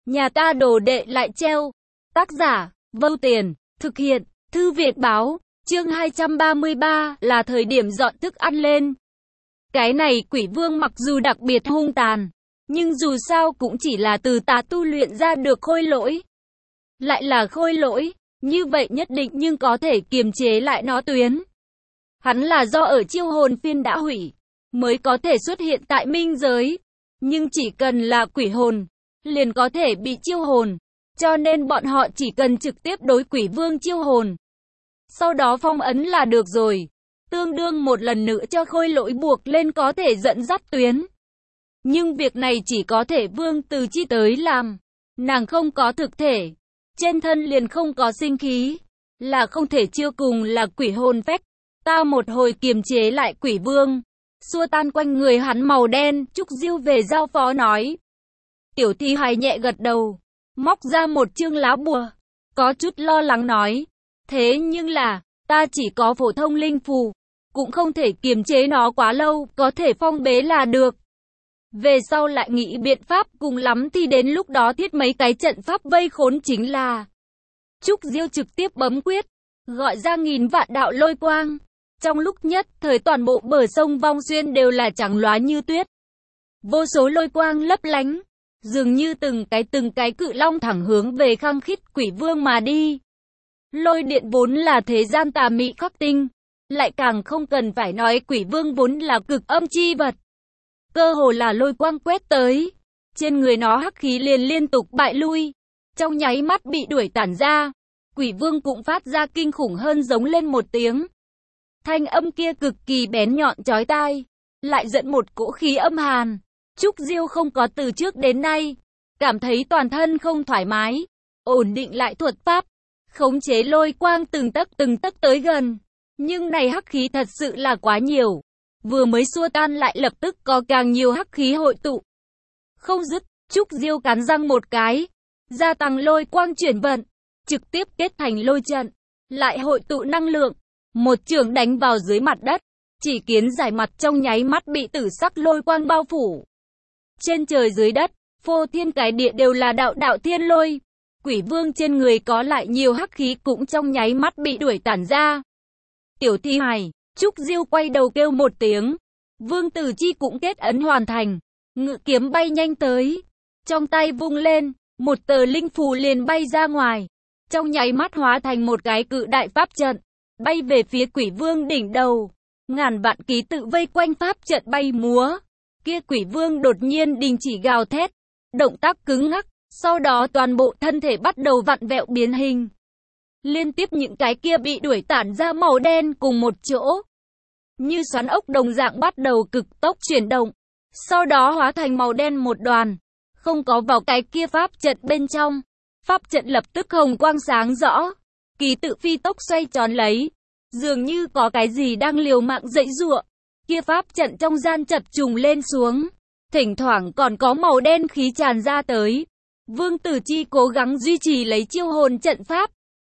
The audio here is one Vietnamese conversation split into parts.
Nhà ta đồ đệ lại treo. Tác giả, Vâu Tiền, thực hiện, Thư Viện Báo, chương 233 là thời điểm dọn thức ăn lên. Cái này quỷ vương mặc dù đặc biệt hung tàn, nhưng dù sao cũng chỉ là từ tà tu luyện ra được khôi lỗi. Lại là khôi lỗi, như vậy nhất định nhưng có thể kiềm chế lại nó tuyến. Hắn là do ở chiêu hồn phiên đã hủy, mới có thể xuất hiện tại minh giới. Nhưng chỉ cần là quỷ hồn, liền có thể bị chiêu hồn. Cho nên bọn họ chỉ cần trực tiếp đối quỷ vương chiêu hồn. Sau đó phong ấn là được rồi. Tương đương một lần nữa cho khôi lỗi buộc lên có thể dẫn dắt tuyến. Nhưng việc này chỉ có thể Vương Từ Chi tới làm. Nàng không có thực thể. Trên thân liền không có sinh khí. Là không thể chiêu cùng là quỷ hồn phách. Ta một hồi kiềm chế lại quỷ vương. Xua tan quanh người hắn màu đen. Trúc Diêu về giao phó nói. Tiểu Thi hài nhẹ gật đầu. Móc ra một chương lá bùa. Có chút lo lắng nói. Thế nhưng là, ta chỉ có phổ thông linh phù. Cũng không thể kiềm chế nó quá lâu, có thể phong bế là được. Về sau lại nghĩ biện pháp, cùng lắm thì đến lúc đó thiết mấy cái trận pháp vây khốn chính là. Trúc Diêu trực tiếp bấm quyết, gọi ra nghìn vạn đạo lôi quang. Trong lúc nhất thời toàn bộ bờ sông Vong Xuyên đều là trắng loá như tuyết. Vô số lôi quang lấp lánh, dường như từng cái cự long thẳng hướng về Khăng Khít quỷ vương mà đi. Lôi điện vốn là thế gian tà mị khắc tinh. Lại càng không cần phải nói quỷ vương vốn là cực âm chi vật. Cơ hồ là lôi quang quét tới. Trên người nó hắc khí liền liên tục bại lui. Trong nháy mắt bị đuổi tản ra. Quỷ vương cũng phát ra kinh khủng hơn giống lên một tiếng. Thanh âm kia cực kỳ bén nhọn chói tai. Lại dẫn một cỗ khí âm hàn. Trúc Diêu không có từ trước đến nay. Cảm thấy toàn thân không thoải mái. Ổn định lại thuật pháp. Khống chế lôi quang từng tấc tới gần. Nhưng này hắc khí thật sự là quá nhiều. Vừa mới xua tan lại lập tức có càng nhiều hắc khí hội tụ. Không dứt, Trúc Diêu cắn răng một cái. Gia tăng lôi quang chuyển vận. Trực tiếp kết thành lôi trận. Lại hội tụ năng lượng. Một chưởng đánh vào dưới mặt đất. Chỉ kiến giải mặt trong nháy mắt bị tử sắc lôi quang bao phủ. Trên trời dưới đất, phô thiên cái địa đều là đạo đạo thiên lôi. Quỷ vương trên người có lại nhiều hắc khí cũng trong nháy mắt bị đuổi tản ra. Tiểu Thi hài, Trúc Diêu quay đầu kêu một tiếng. Vương Từ Chi cũng kết ấn hoàn thành. Ngự kiếm bay nhanh tới. Trong tay vung lên, một tờ linh phù liền bay ra ngoài. Trong nháy mắt hóa thành một cái cự đại pháp trận. Bay về phía quỷ vương đỉnh đầu. Ngàn vạn ký tự vây quanh pháp trận bay múa. Kia quỷ vương đột nhiên đình chỉ gào thét. Động tác cứng ngắc. Sau đó toàn bộ thân thể bắt đầu vặn vẹo biến hình. Liên tiếp những cái kia bị đuổi tản ra màu đen cùng một chỗ. Như xoắn ốc đồng dạng bắt đầu cực tốc chuyển động. Sau đó hóa thành màu đen một đoàn. Không có vào cái kia pháp trận bên trong. Pháp trận lập tức hồng quang sáng rõ. Ký tự phi tốc xoay tròn lấy. Dường như có cái gì đang liều mạng dãy giụa. Kia pháp trận trong gian chập trùng lên xuống. Thỉnh thoảng còn có màu đen khí tràn ra tới. Vương Tử Chi cố gắng duy trì lấy chiêu hồn trận pháp.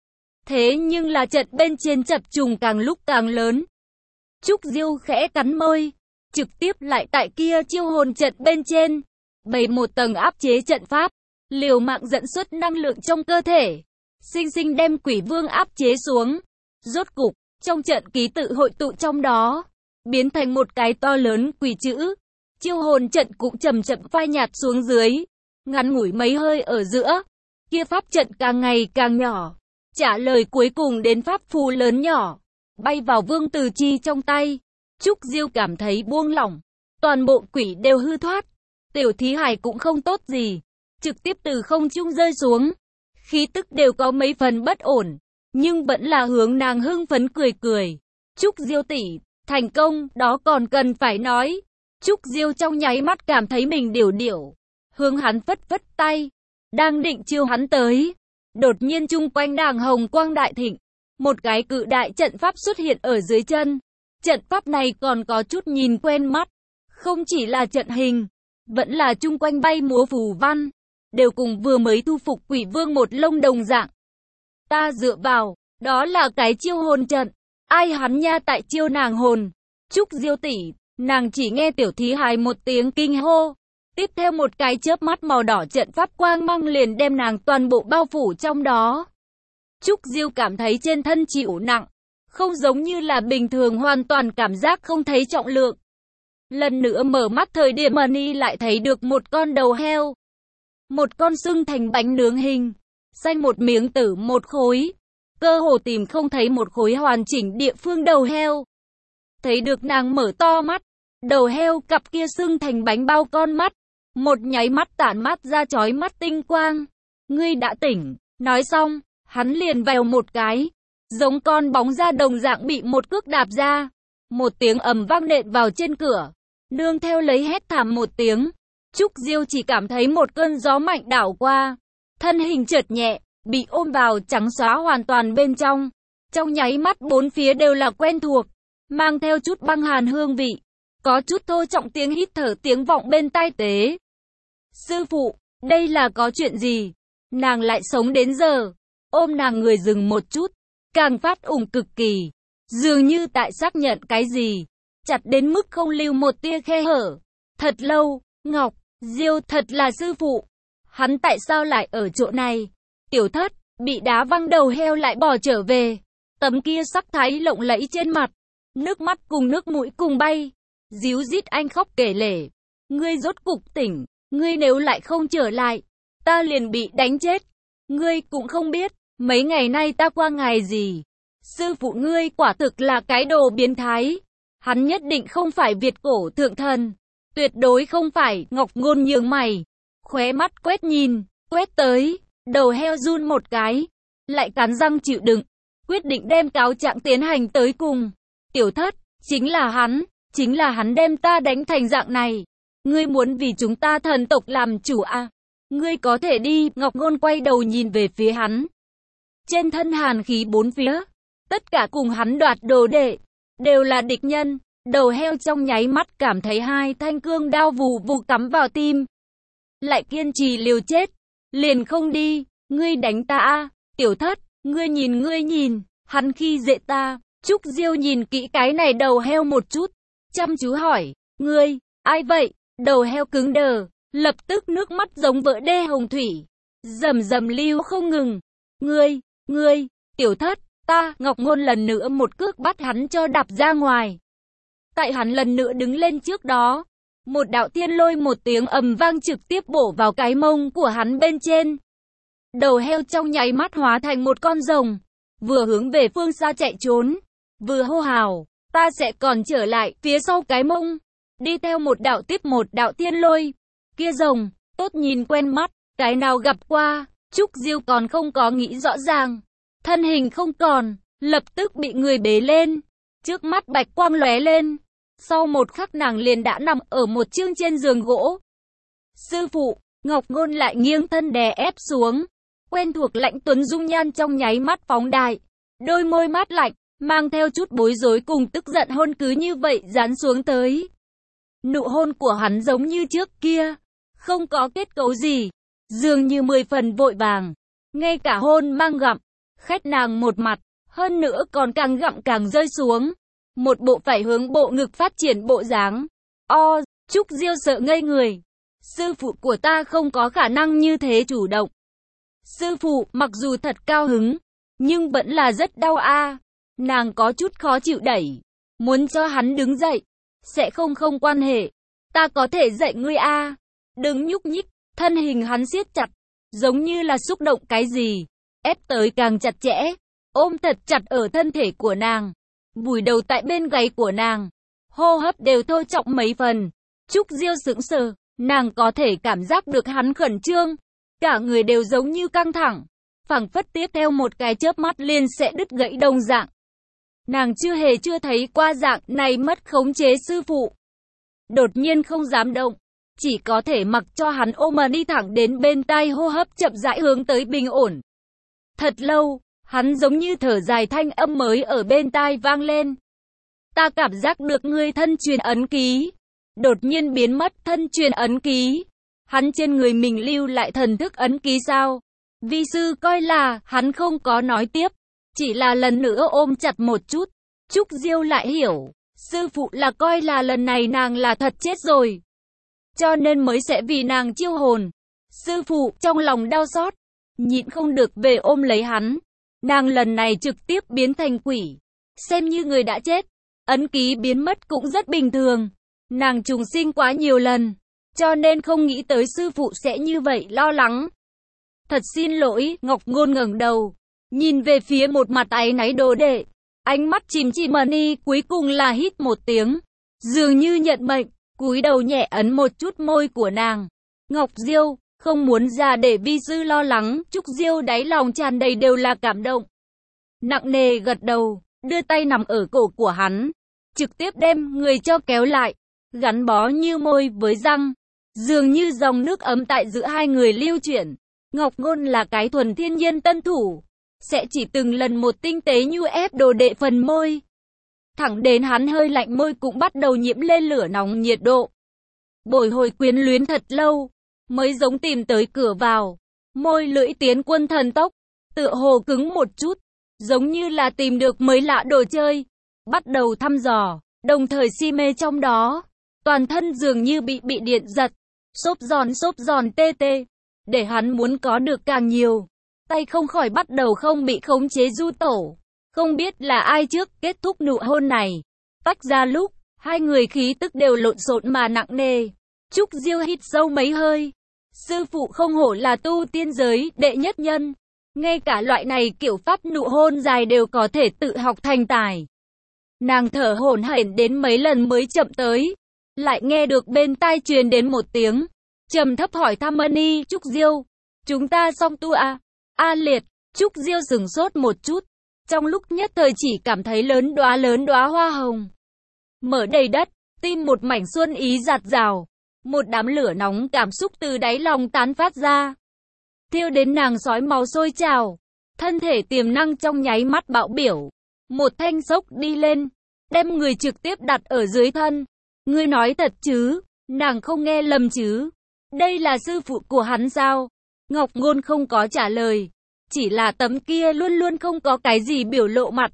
Thế nhưng là trận bên trên chập trùng càng lúc càng lớn. Trúc Diêu khẽ cắn môi. Trực tiếp lại tại kia chiêu hồn trận bên trên. Bày một tầng áp chế trận pháp. Liều mạng dẫn xuất năng lượng trong cơ thể. Sinh sinh đem quỷ vương áp chế xuống. Rốt cục, trong trận ký tự hội tụ trong đó. Biến thành một cái to lớn quỷ chữ. Chiêu hồn trận cũng chậm chậm phai nhạt xuống dưới. Ngắn ngủi mấy hơi ở giữa. Kia pháp trận càng ngày càng nhỏ. Trả lời cuối cùng đến pháp phù lớn nhỏ. Bay vào Vương Từ Chi trong tay. Trúc Diêu cảm thấy buông lỏng. Toàn bộ quỷ đều hư thoát. Tiểu Thí hài cũng không tốt gì. Trực tiếp từ không trung rơi xuống. Khí tức đều có mấy phần bất ổn. Nhưng vẫn là hướng nàng hưng phấn cười cười. Trúc Diêu tỷ, thành công, đó còn cần phải nói. Trúc Diêu trong nháy mắt cảm thấy mình điểu. Hướng hắn phất phất tay. Đang định chiêu hắn tới. Đột nhiên chung quanh nàng hồng quang đại thịnh. Một cái cự đại trận pháp xuất hiện ở dưới chân. Trận pháp này còn có chút nhìn quen mắt. Không chỉ là trận hình. Vẫn là chung quanh bay múa phù văn. Đều cùng vừa mới thu phục quỷ vương một lông đồng dạng. Ta dựa vào. Đó là cái chiêu hồn trận. Ai hắn nha tại chiêu nàng hồn. Trúc Diêu tỷ. Nàng chỉ nghe Tiểu Thí hài một tiếng kinh hô. Tiếp theo một cái chớp mắt màu đỏ trận pháp quang mang liền đem nàng toàn bộ bao phủ trong đó. Trúc Diêu cảm thấy trên thân chịu nặng, không giống như là bình thường, hoàn toàn cảm giác không thấy trọng lượng. Lần nữa mở mắt thời điểm Money lại thấy được một con đầu heo. Một con xương thành bánh nướng hình xanh, một miếng tử một khối. Cơ hồ tìm không thấy một khối hoàn chỉnh địa phương đầu heo. Thấy được nàng mở to mắt, đầu heo cặp kia xương thành bánh bao con mắt. Một nháy mắt tản mát ra chói mắt tinh quang. Ngươi đã tỉnh. Nói xong, hắn liền vèo một cái. Giống con bóng ra đồng dạng bị một cước đạp ra. Một tiếng ầm vang nện vào trên cửa. Nương theo lấy hét thảm một tiếng. Trúc Diêu chỉ cảm thấy một cơn gió mạnh đảo qua. Thân hình trượt nhẹ, bị ôm vào trắng xóa hoàn toàn bên trong. Trong nháy mắt bốn phía đều là quen thuộc, mang theo chút băng hàn hương vị. Có chút thô trọng tiếng hít thở tiếng vọng bên tai tế. Sư phụ, đây là có chuyện gì? Nàng lại sống đến giờ. Ôm nàng người dừng một chút, càng phát ủng cực kỳ. Dường như tại xác nhận cái gì. Chặt đến mức không lưu một tia khe hở. Thật lâu, Ngọc Diêu thật là sư phụ. Hắn tại sao lại ở chỗ này? Tiểu Thất bị đá văng đầu heo lại bỏ trở về. Tấm kia sắc thái lộng lẫy trên mặt, nước mắt cùng nước mũi cùng bay. Díu dít anh khóc kể lể. Ngươi rốt cục tỉnh, ngươi nếu lại không trở lại, ta liền bị đánh chết. Ngươi cũng không biết, mấy ngày nay ta qua ngày gì. Sư phụ ngươi quả thực là cái đồ biến thái. Hắn nhất định không phải Việt cổ thượng thần. Tuyệt đối không phải. Ngọc Ngôn nhướng mày, khóe mắt quét nhìn, quét tới. Đầu heo run một cái, lại cắn răng chịu đựng, quyết định đem cáo trạng tiến hành tới cùng. Tiểu Thất, chính là hắn đem ta đánh thành dạng này. Ngươi muốn vì chúng ta thần tộc làm chủ à? Ngươi có thể đi. Ngọc Ngôn quay đầu nhìn về phía hắn. Trên thân hàn khí bốn phía, tất cả cùng hắn đoạt đồ đệ, đều là địch nhân. Đầu heo trong nháy mắt cảm thấy hai thanh cương đao vù vù cắm vào tim. Lại kiên trì liều chết, liền không đi. Ngươi đánh ta à? Tiểu Thất, ngươi nhìn, hắn khi dễ ta. Trúc Diêu nhìn kỹ cái này đầu heo một chút, chăm chú hỏi, ngươi, ai vậy? Đầu heo cứng đờ, lập tức nước mắt giống vỡ đê hồng thủy, rầm rầm lưu không ngừng. Ngươi, Tiểu Thất, ta. Ngọc Ngôn lần nữa một cước bắt hắn cho đạp ra ngoài. Tại hắn lần nữa đứng lên trước đó, một đạo thiên lôi một tiếng ầm vang trực tiếp bổ vào cái mông của hắn bên trên. Đầu heo trong nháy mắt hóa thành một con rồng, vừa hướng về phương xa chạy trốn, vừa hô hào, ta sẽ còn trở lại. Phía sau cái mông, đi theo một đạo tiếp một đạo thiên lôi. Kia rồng, tốt nhìn quen mắt, cái nào gặp qua. Trúc Diêu còn không có nghĩ rõ ràng, thân hình không còn, lập tức bị người bế lên. Trước mắt bạch quang lóe lên, sau một khắc nàng liền đã nằm ở một chương trên giường gỗ. Sư phụ. Ngọc Ngôn lại nghiêng thân đè ép xuống. Quen thuộc lãnh tuấn dung nhan trong nháy mắt phóng đại, đôi môi mát lạnh, mang theo chút bối rối cùng tức giận hôn cứ như vậy dán xuống tới. Nụ hôn của hắn giống như trước kia, không có kết cấu gì, dường như 10 phần vội vàng, ngay cả hôn mang gặm, khét nàng một mặt, hơn nữa còn càng gặm càng rơi xuống, một bộ phải hướng bộ ngực phát triển bộ dáng. Trúc Diêu sợ ngây người. Sư phụ của ta không có khả năng như thế chủ động. Sư phụ, mặc dù thật cao hứng, nhưng vẫn là rất đau a. Nàng có chút khó chịu đẩy, muốn cho hắn đứng dậy. Sẽ không quan hệ, ta có thể dạy ngươi a. Đừng nhúc nhích. Thân hình hắn siết chặt, giống như là xúc động cái gì, ép tới càng chặt chẽ, ôm thật chặt ở thân thể của nàng, vùi đầu tại bên gáy của nàng, hô hấp đều thô trọng mấy phần. Trúc Diêu sững sờ, nàng có thể cảm giác được hắn khẩn trương, cả người đều giống như căng thẳng, phảng phất tiếp theo một cái chớp mắt liền sẽ đứt gãy đồng dạng. Nàng chưa thấy qua dạng này mất khống chế sư phụ. Đột nhiên không dám động, chỉ có thể mặc cho hắn ôm mà đi thẳng đến bên tai, hô hấp chậm rãi hướng tới bình ổn. Thật lâu, hắn giống như thở dài, thanh âm mới ở bên tai vang lên. Ta cảm giác được ngươi thân truyền ấn ký. Đột nhiên biến mất. Thân truyền ấn ký? Hắn trên người mình lưu lại thần thức ấn ký sao? Vi sư coi là. Hắn không có nói tiếp, chỉ là lần nữa ôm chặt một chút. Trúc Diêu lại hiểu, sư phụ là coi là lần này nàng là thật chết rồi. cho nên mới sẽ vì nàng chiêu hồn. Sư phụ trong lòng đau xót, nhịn không được về ôm lấy hắn. Nàng lần này trực tiếp biến thành quỷ, xem như người đã chết. Ấn ký biến mất cũng rất bình thường. Nàng trùng sinh quá nhiều lần, cho nên không nghĩ tới sư phụ sẽ như vậy lo lắng. Thật xin lỗi, Ngọc Ngôn ngẩng đầu, nhìn về phía một mặt áy náy đồ đệ. Ánh mắt chìm chìm Mani cuối cùng là hít một tiếng, dường như nhận mệnh, cúi đầu nhẹ ấn một chút môi của nàng. Ngọc Diêu, không muốn ra để vi sư lo lắng. Trúc Diêu đáy lòng tràn đầy đều là cảm động. Nặng nề gật đầu, đưa tay nằm ở cổ của hắn, trực tiếp đem người cho kéo lại, gắn bó như môi với răng, dường như dòng nước ấm tại giữa hai người lưu chuyển. Ngọc Ngôn là cái thuần thiên nhiên tân thủ, sẽ chỉ từng lần một tinh tế nhu ép đồ đệ phần môi, thẳng đến hắn hơi lạnh môi cũng bắt đầu nhiễm lên lửa nóng nhiệt độ. Bồi hồi quyến luyến thật lâu, mới giống tìm tới cửa vào. Môi lưỡi tiến quân thần tốc, tựa hồ cứng một chút, giống như là tìm được mới lạ đồ chơi, bắt đầu thăm dò, đồng thời si mê trong đó. Toàn thân dường như bị điện giật, xốp giòn tê tê, để hắn muốn có được càng nhiều. Tay không khỏi bắt đầu không bị khống chế du tổ. Không biết là ai trước kết thúc nụ hôn này. Tách ra lúc, hai người khí tức đều lộn xộn mà nặng nề. Trúc Diêu hít sâu mấy hơi. Sư phụ không hổ là tu tiên giới đệ nhất nhân. Ngay cả loại này kiểu pháp nụ hôn dài đều có thể tự học thành tài. Nàng thở hổn hển đến mấy lần mới chậm tới. Lại nghe được bên tai truyền đến một tiếng trầm thấp hỏi thăm Mani. Trúc Diêu, chúng ta song tu à? A liệt. Trúc Diêu sửng sốt một chút, trong lúc nhất thời chỉ cảm thấy lớn đóa hoa hồng mở đầy đất, tim một mảnh xuân ý dạt dào, một đám lửa nóng cảm xúc từ đáy lòng tán phát ra, thiêu đến nàng sói màu sôi trào, thân thể tiềm năng trong nháy mắt bạo biểu, một thanh xốc đi lên, đem người trực tiếp đặt ở dưới thân. Ngươi nói thật chứ? Nàng không nghe lầm chứ? Đây là sư phụ của hắn sao? Ngọc Ngôn không có trả lời, chỉ là tấm kia luôn luôn không có cái gì biểu lộ mặt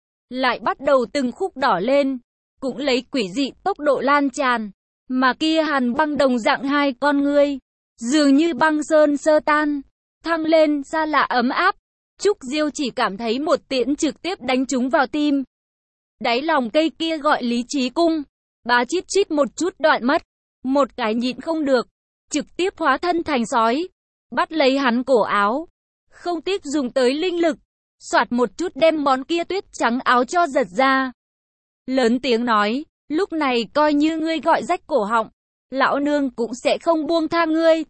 lại bắt đầu từng khúc đỏ lên, cũng lấy quỷ dị tốc độ lan tràn, mà kia hàn băng đồng dạng hai con ngươi, dường như băng sơn sơ tan, thăng lên xa lạ ấm áp. Trúc Diêu chỉ cảm thấy một tiễn trực tiếp đánh trúng vào tim. Đáy lòng cây kia gọi lý trí cung, bá chít chít một chút đoạn mất, một cái nhịn không được, trực tiếp hóa thân thành sói, bắt lấy hắn cổ áo, không tiếc dùng tới linh lực, soạt một chút đem món kia tuyết trắng áo cho giật ra. Lớn tiếng nói, lúc này coi như ngươi gọi rách cổ họng, lão nương cũng sẽ không buông tha ngươi.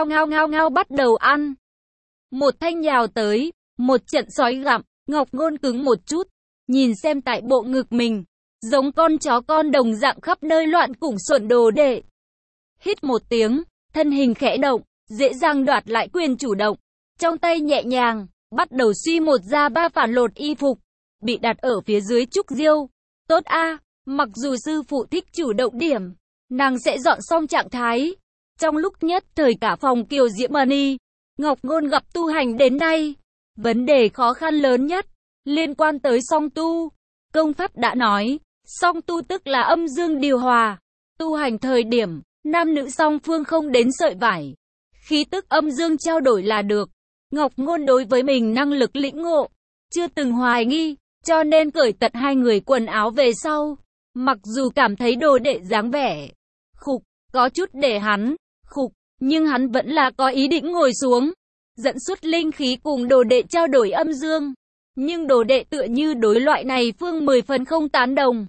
Ngao bắt đầu ăn. Một thanh nhào tới, một trận sói gặm. Ngọc Ngôn cứng một chút, nhìn xem tại bộ ngực mình, giống con chó con đồng dạng khắp nơi loạn củng xuẩn đồ đệ. Hít một tiếng, thân hình khẽ động, dễ dàng đoạt lại quyền chủ động, trong tay nhẹ nhàng, bắt đầu suy một ra ba phản lột y phục, bị đặt ở phía dưới Trúc Diêu. Tốt a, mặc dù sư phụ thích chủ động điểm, nàng sẽ dọn xong trạng thái. Trong lúc nhất thời cả phòng kiều diễm Mani, Ngọc Ngôn gặp tu hành đến nay, vấn đề khó khăn lớn nhất liên quan tới song tu. Công pháp đã nói, song tu tức là âm dương điều hòa, tu hành thời điểm nam nữ song phương không đến sợi vải, khí tức âm dương trao đổi là được. Ngọc Ngôn đối với mình năng lực lĩnh ngộ chưa từng hoài nghi, cho nên cởi tận hai người quần áo về sau, mặc dù cảm thấy đồ đệ dáng vẻ khục, có chút để hắn khục, nhưng hắn vẫn là có ý định ngồi xuống, dẫn xuất linh khí cùng đồ đệ trao đổi âm dương. Nhưng đồ đệ tựa như đối loại này phương 10 phần không tán đồng,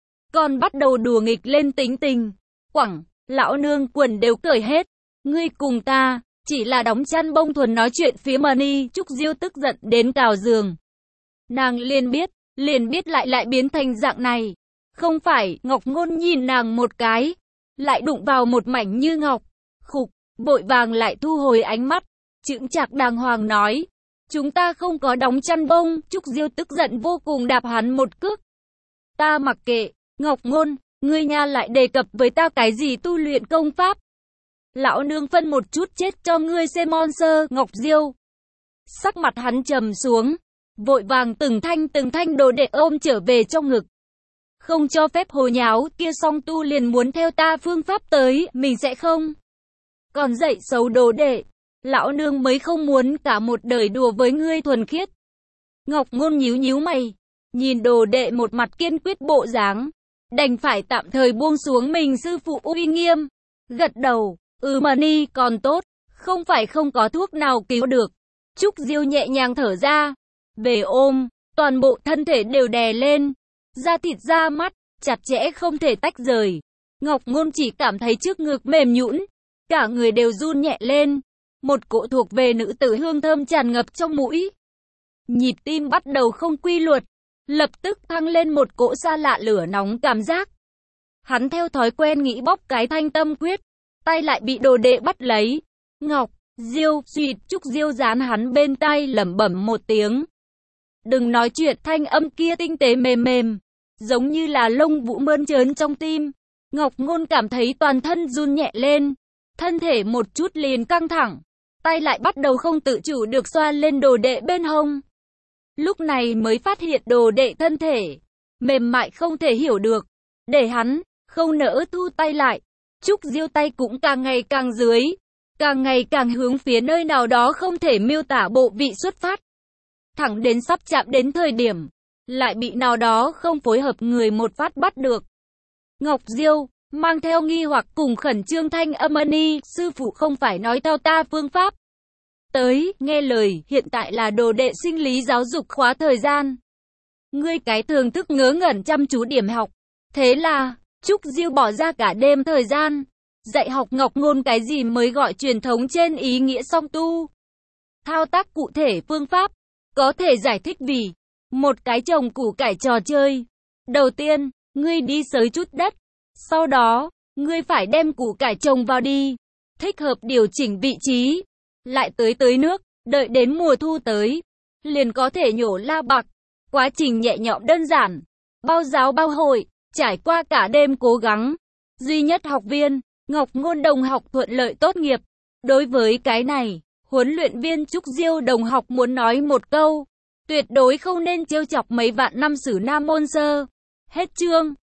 còn bắt đầu đùa nghịch lên tính tình. Quẳng, lão nương quần đều cởi hết, ngươi cùng ta chỉ là đóng chăn bông thuần nói chuyện phía Mani. Trúc Diêu tức giận đến cào giường. Nàng liền biết lại biến thành dạng này. Không phải. Ngọc Ngôn nhìn nàng một cái, lại đụng vào một mảnh như ngọc. Khục, vội vàng lại thu hồi ánh mắt, chững chạc đàng hoàng nói, chúng ta không có đóng chăn bông. Trúc Diêu tức giận vô cùng đạp hắn một cước. Ta mặc kệ. Ngọc Ngôn, ngươi nha lại đề cập với ta cái gì tu luyện công pháp? Lão nương phân một chút chết cho ngươi xem monster. Ngọc Diêu, sắc mặt hắn trầm xuống, vội vàng từng thanh đồ đệ ôm trở về trong ngực. không cho phép hồ nháo, kia Song Tu liền muốn theo ta phương pháp tới, mình sẽ không. Còn dạy xấu đồ đệ, lão nương mới không muốn cả một đời đùa với ngươi thuần khiết. Ngọc Ngôn nhíu nhíu mày, nhìn đồ đệ một mặt kiên quyết bộ dáng, đành phải tạm thời buông xuống mình sư phụ uy nghiêm, gật đầu, mà ni còn tốt, không phải không có thuốc nào cứu được. Trúc Diêu nhẹ nhàng thở ra, về ôm, toàn bộ thân thể đều đè lên, da thịt da mắt, chặt chẽ không thể tách rời. Ngọc Ngôn chỉ cảm thấy trước ngực mềm nhũn, cả người đều run nhẹ lên, một cỗ thuộc về nữ tử hương thơm tràn ngập trong mũi. Nhịp tim bắt đầu không quy luật, lập tức thăng lên một cỗ xa lạ lửa nóng cảm giác. Hắn theo thói quen nghĩ bóp cái thanh tâm quyết, tay lại bị đồ đệ bắt lấy. Ngọc Diêu, suýt, Trúc Diêu dán hắn bên tai lẩm bẩm một tiếng. Đừng nói chuyện, thanh âm kia tinh tế mềm mềm, giống như là lông vũ mơn trớn trong tim. Ngọc Ngôn cảm thấy toàn thân run nhẹ lên, thân thể một chút liền căng thẳng, tay lại bắt đầu không tự chủ được xoa lên đồ đệ bên hông. Lúc này mới phát hiện đồ đệ thân thể mềm mại không thể hiểu được, để hắn không nỡ thu tay lại. Trúc Diêu tay cũng càng ngày càng dưới, càng ngày càng hướng phía nơi nào đó không thể miêu tả bộ vị xuất phát. Thẳng đến sắp chạm đến thời điểm, lại bị nào đó không phối hợp người một phát bắt được. Ngọc Diêu mang theo nghi hoặc cùng khẩn trương thanh âm, ni, sư phụ không phải nói theo ta phương pháp tới, nghe lời, hiện tại là đồ đệ sinh lý giáo dục khóa thời gian. Ngươi cái thường thức ngớ ngẩn chăm chú điểm học. Thế là, Trúc Diêu bỏ ra cả đêm thời gian, dạy học Ngọc Ngôn cái gì mới gọi truyền thống trên ý nghĩa Song Tu. Thao tác cụ thể phương pháp, có thể giải thích vì một cái trồng củ cải trò chơi. Đầu tiên, ngươi đi xới chút đất. Sau đó, ngươi phải đem củ cải trồng vào đi. Thích hợp điều chỉnh vị trí. Lại tưới nước, đợi đến mùa thu tới, liền có thể nhổ la bạc. Quá trình nhẹ nhõm đơn giản, bao giáo bao hội, trải qua cả đêm cố gắng. Duy nhất học viên, Ngọc Ngôn đồng học thuận lợi tốt nghiệp. Đối với cái này, huấn luyện viên Trúc Diêu đồng học muốn nói một câu, tuyệt đối không nên trêu chọc mấy vạn năm sử nam môn sơ. Hết chương.